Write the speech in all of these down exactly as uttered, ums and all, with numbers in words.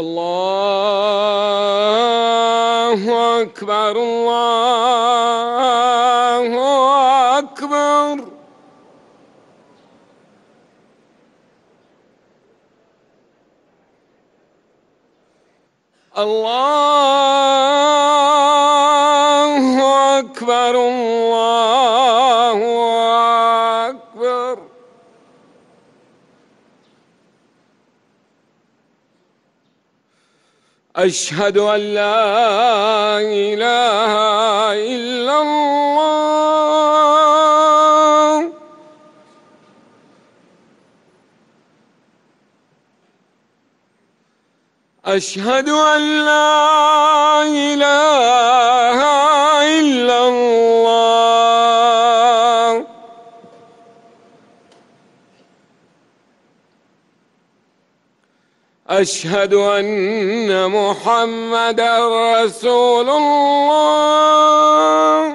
الله أكبر الله أكبر. الله أكبر الله أكبر. أشهد أن لا إله إلا الله. أشهد أن لا إله إلا الله. أشهد أن محمدًا رسول الله.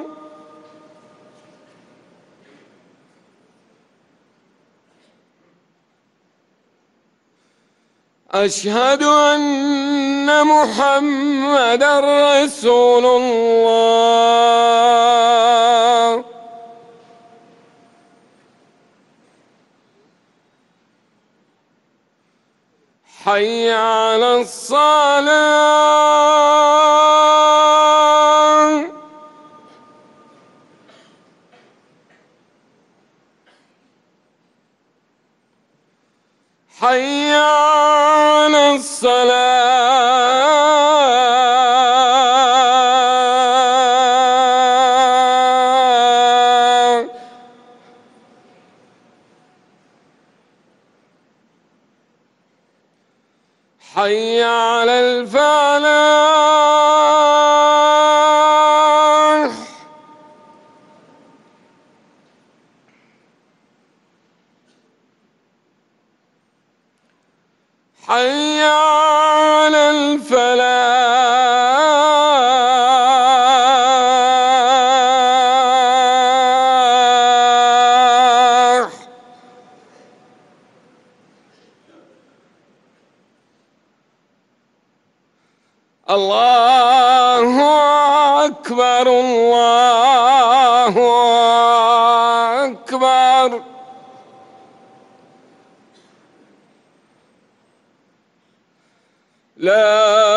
أشهد أن محمدًا رسول الله. حي على الصلاة. حي على الصلاة. حي على الفلاح. حي على الفلاح. الله أكبر الله أكبر. لا